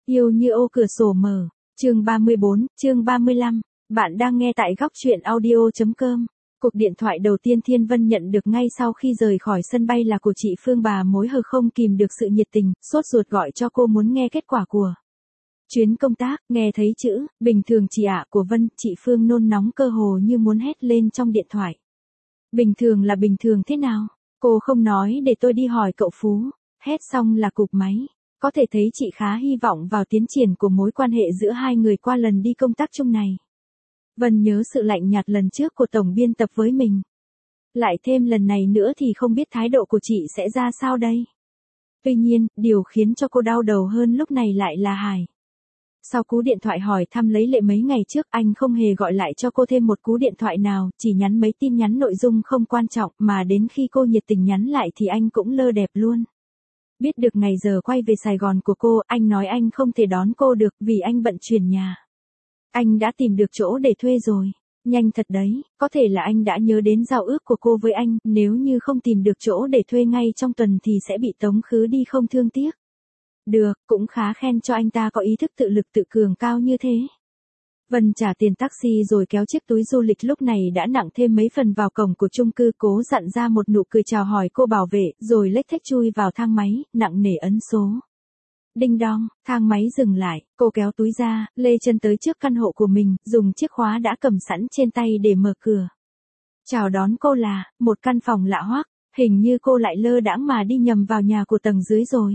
Yêu như ô cửa sổ mở. Chương 34, chương 35. Bạn đang nghe tại góc truyện audio.com. Cuộc điện thoại đầu tiên Thiên Vân nhận được ngay sau khi rời khỏi sân bay là của chị Phương, bà mối hờ không kìm được sự nhiệt tình, sốt ruột gọi cho cô muốn nghe kết quả của chuyến công tác. Nghe thấy chữ bình thường chị ạ của Vân, chị Phương nôn nóng cơ hồ như muốn hét lên trong điện thoại. Bình thường là bình thường thế nào? Cô không nói để tôi đi hỏi cậu Phú. Hét xong là cụp máy. Có thể thấy chị khá hy vọng vào tiến triển của mối quan hệ giữa hai người qua lần đi công tác chung này. Vân nhớ sự lạnh nhạt lần trước của tổng biên tập với mình. Lại thêm lần này nữa thì không biết thái độ của chị sẽ ra sao đây. Tuy nhiên, điều khiến cho cô đau đầu hơn lúc này lại là Hải. Sau cú điện thoại hỏi thăm lấy lệ mấy ngày trước, anh không hề gọi lại cho cô thêm một cú điện thoại nào, chỉ nhắn mấy tin nhắn nội dung không quan trọng, mà đến khi cô nhiệt tình nhắn lại thì anh cũng lơ đẹp luôn. Biết được ngày giờ quay về Sài Gòn của cô, anh nói anh không thể đón cô được vì anh bận chuyển nhà. Anh đã tìm được chỗ để thuê rồi. Nhanh thật đấy, có thể là anh đã nhớ đến giao ước của cô với anh, nếu như không tìm được chỗ để thuê ngay trong tuần thì sẽ bị tống khứ đi không thương tiếc. Được, cũng khá khen cho anh ta có ý thức tự lực tự cường cao như thế. Vân trả tiền taxi rồi kéo chiếc túi du lịch lúc này đã nặng thêm mấy phần vào cổng của chung cư, cố dặn ra một nụ cười chào hỏi cô bảo vệ, rồi lếch thếch chui vào thang máy, nặng nề ấn số. Đinh đong, thang máy dừng lại, cô kéo túi ra, lê chân tới trước căn hộ của mình, dùng chiếc khóa đã cầm sẵn trên tay để mở cửa. Chào đón cô là một căn phòng lạ hoắc, hình như cô lại lơ đãng mà đi nhầm vào nhà của tầng dưới rồi.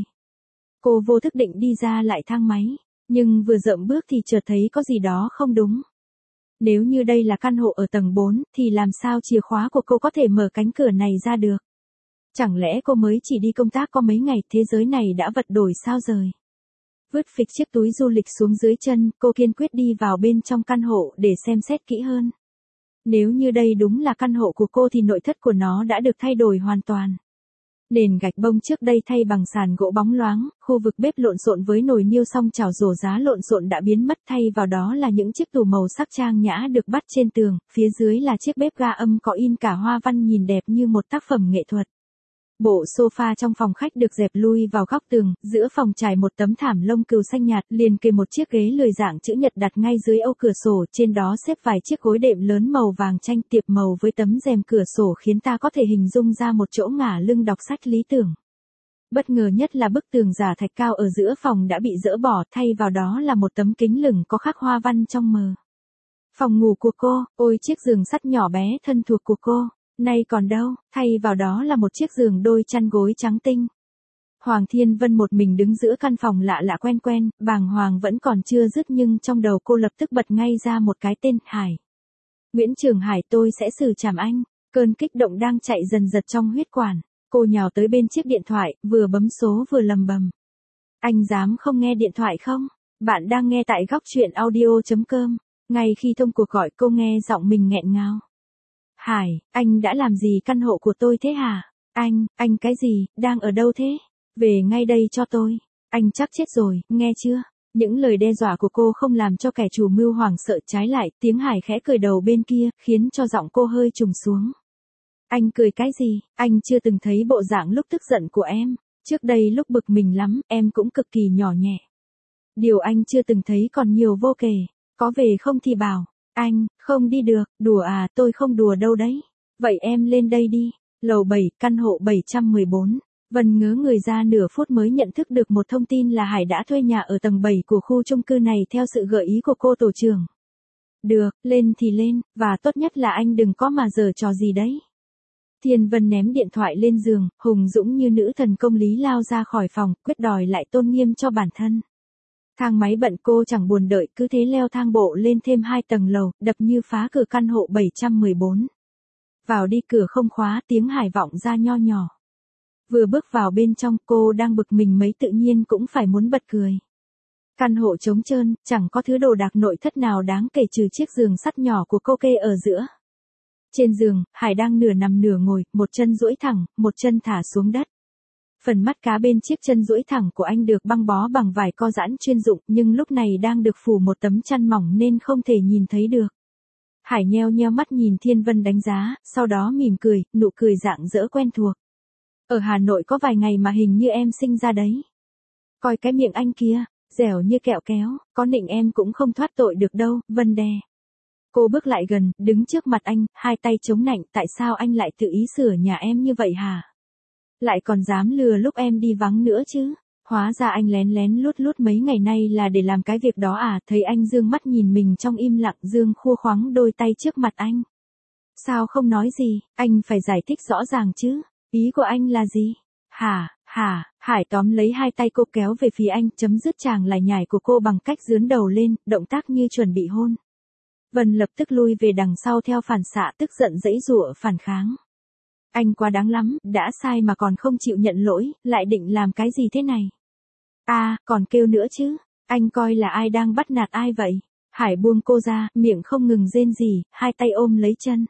Cô vô thức định đi ra lại thang máy, nhưng vừa dậm bước thì chợt thấy có gì đó không đúng. Nếu như đây là căn hộ ở tầng 4, thì làm sao chìa khóa của cô có thể mở cánh cửa này ra được? Chẳng lẽ cô mới chỉ đi công tác có mấy ngày, thế giới này đã vật đổi sao rời? Vứt phịch chiếc túi du lịch xuống dưới chân, cô kiên quyết đi vào bên trong căn hộ để xem xét kỹ hơn. Nếu như đây đúng là căn hộ của cô thì nội thất của nó đã được thay đổi hoàn toàn. Nền gạch bông trước đây thay bằng sàn gỗ bóng loáng, khu vực bếp lộn xộn với nồi niêu song chảo rổ giá lộn xộn đã biến mất, thay vào đó là những chiếc tủ màu sắc trang nhã được bắt trên tường, phía dưới là chiếc bếp ga âm có in cả hoa văn nhìn đẹp như một tác phẩm nghệ thuật. Bộ sofa trong phòng khách được dẹp lui vào góc tường, giữa phòng trải một tấm thảm lông cừu xanh nhạt, liền kề một chiếc ghế lười dạng chữ nhật đặt ngay dưới ô cửa sổ, trên đó xếp vài chiếc gối đệm lớn màu vàng chanh tiệp màu với tấm rèm cửa sổ khiến ta có thể hình dung ra một chỗ ngả lưng đọc sách lý tưởng. Bất ngờ nhất là bức tường giả thạch cao ở giữa phòng đã bị dỡ bỏ, thay vào đó là một tấm kính lửng có khắc hoa văn trong mờ. Phòng ngủ của cô, ôi chiếc giường sắt nhỏ bé thân thuộc của cô. Nay còn đâu, thay vào đó là một chiếc giường đôi chăn gối trắng tinh. Hoàng Thiên Vân một mình đứng giữa căn phòng lạ lạ quen quen, bàng hoàng vẫn còn chưa dứt nhưng trong đầu cô lập tức bật ngay ra một cái tên, Hải. Nguyễn Trường Hải, tôi sẽ xử trảm anh. Cơn kích động đang chạy dần dật trong huyết quản. Cô nhào tới bên chiếc điện thoại, vừa bấm số vừa lầm bầm. Anh dám không nghe điện thoại không? Bạn đang nghe tại góc truyện audio.com. Ngay khi thông cuộc gọi cô nghe giọng mình nghẹn ngào. Hải, anh đã làm gì căn hộ của tôi thế hả? Anh cái gì, đang ở đâu thế? Về ngay đây cho tôi. Anh chắc chết rồi, nghe chưa? Những lời đe dọa của cô không làm cho kẻ chủ mưu hoảng sợ, trái lại, tiếng Hải khẽ cười đầu bên kia, khiến cho giọng cô hơi trùng xuống. Anh cười cái gì? Anh chưa từng thấy bộ dạng lúc tức giận của em. Trước đây lúc bực mình lắm, em cũng cực kỳ nhỏ nhẹ. Điều anh chưa từng thấy còn nhiều vô kể. Có về không thì bảo. Anh, không đi được, đùa à, tôi không đùa đâu đấy. Vậy em lên đây đi. Lầu 7, căn hộ 714. Vân ngớ người ra nửa phút mới nhận thức được một thông tin là Hải đã thuê nhà ở tầng 7 của khu chung cư này theo sự gợi ý của cô tổ trưởng. Được, lên thì lên, và tốt nhất là anh đừng có mà giở trò gì đấy. Thiên Vân ném điện thoại lên giường, hùng dũng như nữ thần công lý lao ra khỏi phòng, quyết đòi lại tôn nghiêm cho bản thân. Thang máy bận, cô chẳng buồn đợi, cứ thế leo thang bộ lên thêm 2 tầng lầu, đập như phá cửa căn hộ 714. Vào đi, cửa không khóa, tiếng Hải vọng ra nho nhỏ. Vừa bước vào bên trong, cô đang bực mình mấy tự nhiên cũng phải muốn bật cười. Căn hộ trống trơn, chẳng có thứ đồ đạc nội thất nào đáng kể trừ chiếc giường sắt nhỏ của cô kê ở giữa. Trên giường, Hải đang nửa nằm nửa ngồi, một chân duỗi thẳng, một chân thả xuống đất. Phần mắt cá bên chiếc chân duỗi thẳng của anh được băng bó bằng vải co giãn chuyên dụng, nhưng lúc này đang được phủ một tấm chăn mỏng nên không thể nhìn thấy được. Hải nheo nheo mắt nhìn Thiên Vân đánh giá, sau đó mỉm cười, nụ cười rạng rỡ quen thuộc. Ở Hà Nội có vài ngày mà hình như em sinh ra đấy. Coi cái miệng anh kia, Dẻo như kẹo kéo, có nịnh em cũng không thoát tội được đâu, Vân đe. Cô bước lại gần, đứng trước mặt anh, hai tay chống nạnh, tại sao anh lại tự ý sửa nhà em như vậy hả? Lại còn dám lừa lúc em đi vắng nữa chứ? Hóa ra anh lén lén lút lút mấy ngày nay là để làm cái việc đó à? Thấy anh dương mắt nhìn mình trong im lặng, Dương khua khoắng đôi tay trước mặt anh. Sao không nói gì, anh phải giải thích rõ ràng chứ, ý của anh là gì? Hả, Hải tóm lấy hai tay cô kéo về phía anh, chấm dứt chàng lải nhải của cô bằng cách giương đầu lên, động tác như chuẩn bị hôn. Vân lập tức lui về đằng sau theo phản xạ, tức giận giãy giụa phản kháng. Anh quá đáng lắm, đã sai mà còn không chịu nhận lỗi, lại định làm cái gì thế này? Còn kêu nữa chứ, anh coi là ai đang bắt nạt ai vậy? Hải buông cô ra, miệng không ngừng rên rỉ, hai tay ôm lấy chân.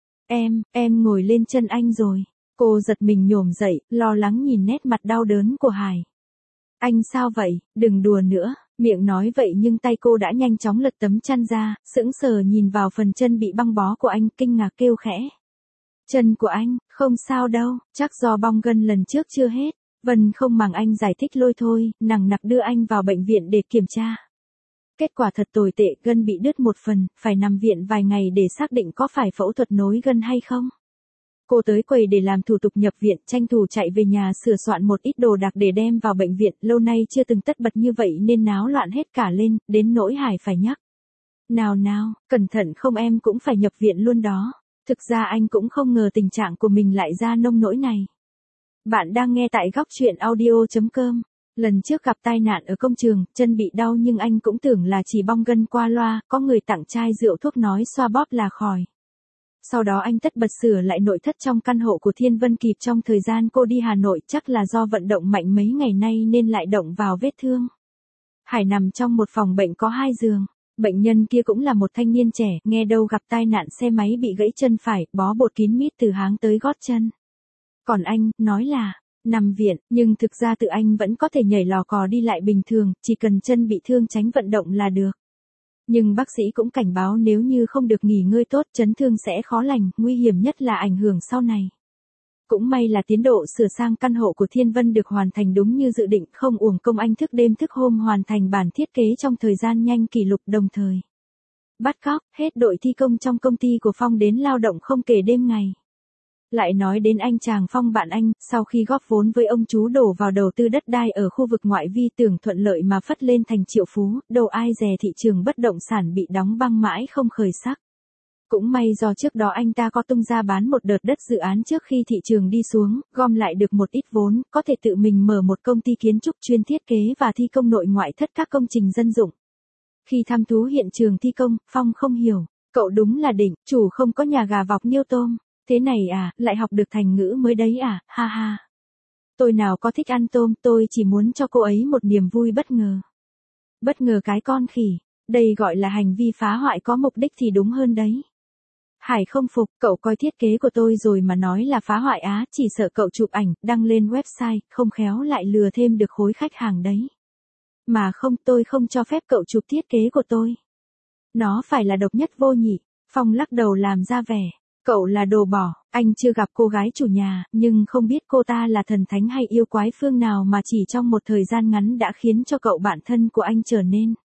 Em ngồi lên chân anh rồi. Cô giật mình nhổm dậy, lo lắng nhìn nét mặt đau đớn của Hải. Anh sao vậy, đừng đùa nữa, miệng nói vậy nhưng tay cô đã nhanh chóng lật tấm chăn ra, sững sờ nhìn vào phần chân bị băng bó của anh, kinh ngạc kêu khẽ. Chân của anh, không sao đâu, chắc do bong gân lần trước chưa hết. Vân không màng anh giải thích lôi thôi, nằng nặc đưa anh vào bệnh viện để kiểm tra. Kết quả thật tồi tệ, gân bị đứt một phần, phải nằm viện vài ngày để xác định có phải phẫu thuật nối gân hay không. Cô tới quầy để làm thủ tục nhập viện, tranh thủ chạy về nhà sửa soạn một ít đồ đạc để đem vào bệnh viện, lâu nay chưa từng tất bật như vậy nên náo loạn hết cả lên, đến nỗi Hải phải nhắc. Nào, cẩn thận không em cũng phải nhập viện luôn đó. Thực ra anh cũng không ngờ tình trạng của mình lại ra nông nỗi này. Bạn đang nghe tại góc truyện audio.com. Lần trước gặp tai nạn ở công trường, chân bị đau nhưng anh cũng tưởng là chỉ bong gân qua loa, có người tặng chai rượu thuốc nói xoa bóp là khỏi. Sau đó anh tất bật sửa lại nội thất trong căn hộ của Thiên Vân kịp trong thời gian cô đi Hà Nội, chắc là do vận động mạnh mấy ngày nay nên lại động vào vết thương. Hải nằm trong một phòng bệnh có 2 giường. Bệnh nhân kia cũng là một thanh niên trẻ, nghe đâu gặp tai nạn xe máy bị gãy chân phải, bó bột kín mít từ háng tới gót chân. Còn anh, nói là nằm viện, nhưng thực ra tự anh vẫn có thể nhảy lò cò đi lại bình thường, chỉ cần chân bị thương tránh vận động là được. Nhưng bác sĩ cũng cảnh báo nếu như không được nghỉ ngơi tốt, chấn thương sẽ khó lành, nguy hiểm nhất là ảnh hưởng sau này. Cũng may là tiến độ sửa sang căn hộ của Thiên Vân được hoàn thành đúng như dự định, không uổng công anh thức đêm thức hôm hoàn thành bản thiết kế trong thời gian nhanh kỷ lục, đồng thời bắt cóc hết đội thi công trong công ty của Phong đến lao động không kể đêm ngày. Lại nói đến anh chàng Phong bạn anh, sau khi góp vốn với ông chú đổ vào đầu tư đất đai ở khu vực ngoại vi tưởng thuận lợi mà phất lên thành triệu phú, đâu ai dè thị trường bất động sản bị đóng băng mãi không khởi sắc. Cũng may do trước đó anh ta có tung ra bán một đợt đất dự án trước khi thị trường đi xuống, gom lại được một ít vốn, có thể tự mình mở một công ty kiến trúc chuyên thiết kế và thi công nội ngoại thất các công trình dân dụng. Khi thăm thú hiện trường thi công, Phong không hiểu, cậu đúng là đỉnh, chủ không có nhà gà vọc niêu tôm. Thế này à, lại học được thành ngữ mới đấy à, ha ha. Tôi nào có thích ăn tôm, tôi chỉ muốn cho cô ấy một niềm vui bất ngờ. Bất ngờ cái con khỉ, đây gọi là hành vi phá hoại có mục đích thì đúng hơn đấy. Hải không phục, cậu coi thiết kế của tôi rồi mà nói là phá hoại á, chỉ sợ cậu chụp ảnh, đăng lên website, không khéo lại lừa thêm được khối khách hàng đấy. Mà không, tôi không cho phép cậu chụp thiết kế của tôi. Nó phải là độc nhất vô nhị. Phong lắc đầu làm ra vẻ. Cậu là đồ bỏ, anh chưa gặp cô gái chủ nhà, nhưng không biết cô ta là thần thánh hay yêu quái phương nào mà chỉ trong một thời gian ngắn đã khiến cho cậu bạn thân của anh trở nên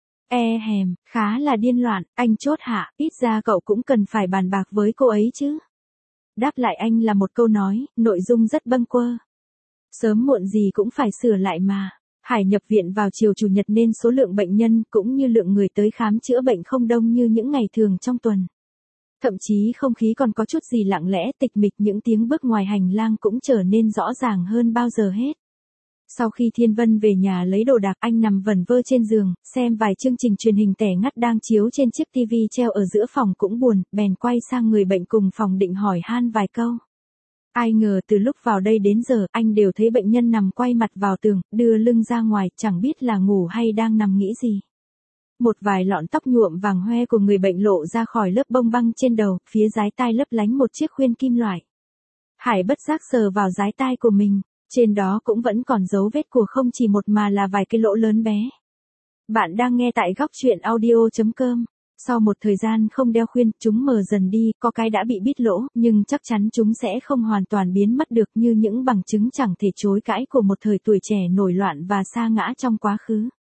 khá là điên loạn, anh chốt hạ, ít ra cậu cũng cần phải bàn bạc với cô ấy chứ. Đáp lại anh là một câu nói, nội dung rất bâng quơ. Sớm muộn gì cũng phải sửa lại mà. Hải nhập viện vào chiều chủ nhật nên số lượng bệnh nhân cũng như lượng người tới khám chữa bệnh không đông như những ngày thường trong tuần. Thậm chí không khí còn có chút gì lặng lẽ tịch mịch, những tiếng bước ngoài hành lang cũng trở nên rõ ràng hơn bao giờ hết. Sau khi Thiên Vân về nhà lấy đồ đạc, anh nằm vẩn vơ trên giường, xem vài chương trình truyền hình tẻ ngắt đang chiếu trên chiếc tivi treo ở giữa phòng cũng buồn, bèn quay sang người bệnh cùng phòng định hỏi han vài câu. Ai ngờ từ lúc vào đây đến giờ, anh đều thấy bệnh nhân nằm quay mặt vào tường, đưa lưng ra ngoài, chẳng biết là ngủ hay đang nằm nghĩ gì. Một vài lọn tóc nhuộm vàng hoe của người bệnh lộ ra khỏi lớp bông băng trên đầu, phía dái tai lấp lánh một chiếc khuyên kim loại. Hải bất giác sờ vào dái tai của mình, trên đó cũng vẫn còn dấu vết của không chỉ một mà là vài cái lỗ lớn bé. Bạn đang nghe tại góc truyện audio.com. Sau một thời gian không đeo khuyên, chúng mờ dần đi, có cái đã bị bít lỗ, nhưng chắc chắn chúng sẽ không hoàn toàn biến mất được như những bằng chứng chẳng thể chối cãi của một thời tuổi trẻ nổi loạn và sa ngã trong quá khứ.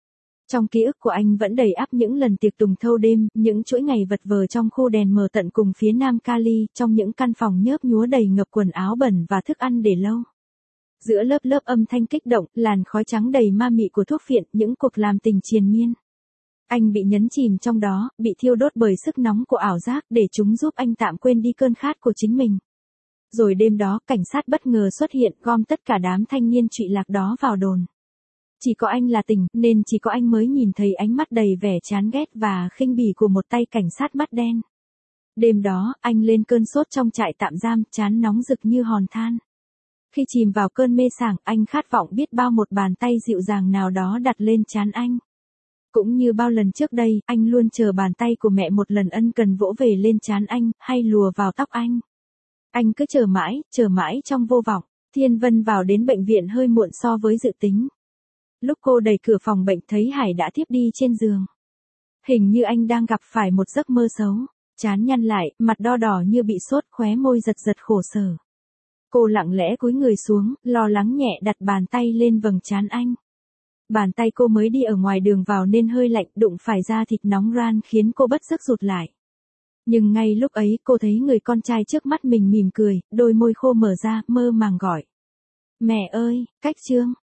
Trong ký ức của anh vẫn đầy ắp những lần tiệc tùng thâu đêm, những chuỗi ngày vật vờ trong khu đèn mờ tận cùng phía nam Cali, trong những căn phòng nhớp nhúa đầy ngập quần áo bẩn và thức ăn để lâu. Giữa lớp lớp âm thanh kích động, làn khói trắng đầy ma mị của thuốc phiện, những cuộc làm tình triền miên. Anh bị nhấn chìm trong đó, bị thiêu đốt bởi sức nóng của ảo giác để chúng giúp anh tạm quên đi cơn khát của chính mình. Rồi đêm đó, cảnh sát bất ngờ xuất hiện, gom tất cả đám thanh niên trụy lạc đó vào đồn. Chỉ có anh là tỉnh, nên chỉ có anh mới nhìn thấy ánh mắt đầy vẻ chán ghét và khinh bỉ của một tay cảnh sát mắt đen. Đêm đó, anh lên cơn sốt trong trại tạm giam, trán nóng rực như hòn than. Khi chìm vào cơn mê sảng, anh khát vọng biết bao một bàn tay dịu dàng nào đó đặt lên trán anh. Cũng như bao lần trước đây, anh luôn chờ bàn tay của mẹ một lần ân cần vỗ về lên trán anh, hay lùa vào tóc anh. Anh cứ chờ mãi trong vô vọng. Thiên Vân vào đến bệnh viện hơi muộn so với dự tính. Lúc cô đẩy cửa phòng bệnh thấy Hải đã thiếp đi trên giường. Hình như anh đang gặp phải một giấc mơ xấu. Trán nhăn lại, mặt đo đỏ như bị sốt, khóe môi giật giật khổ sở. Cô lặng lẽ cúi người xuống, lo lắng nhẹ đặt bàn tay lên vầng trán anh. Bàn tay cô mới đi ở ngoài đường vào nên hơi lạnh, đụng phải da thịt nóng ran khiến cô bất giác rụt lại. Nhưng ngay lúc ấy cô thấy người con trai trước mắt mình mỉm cười, đôi môi khô mở ra, mơ màng gọi. Mẹ ơi, Cách Trương.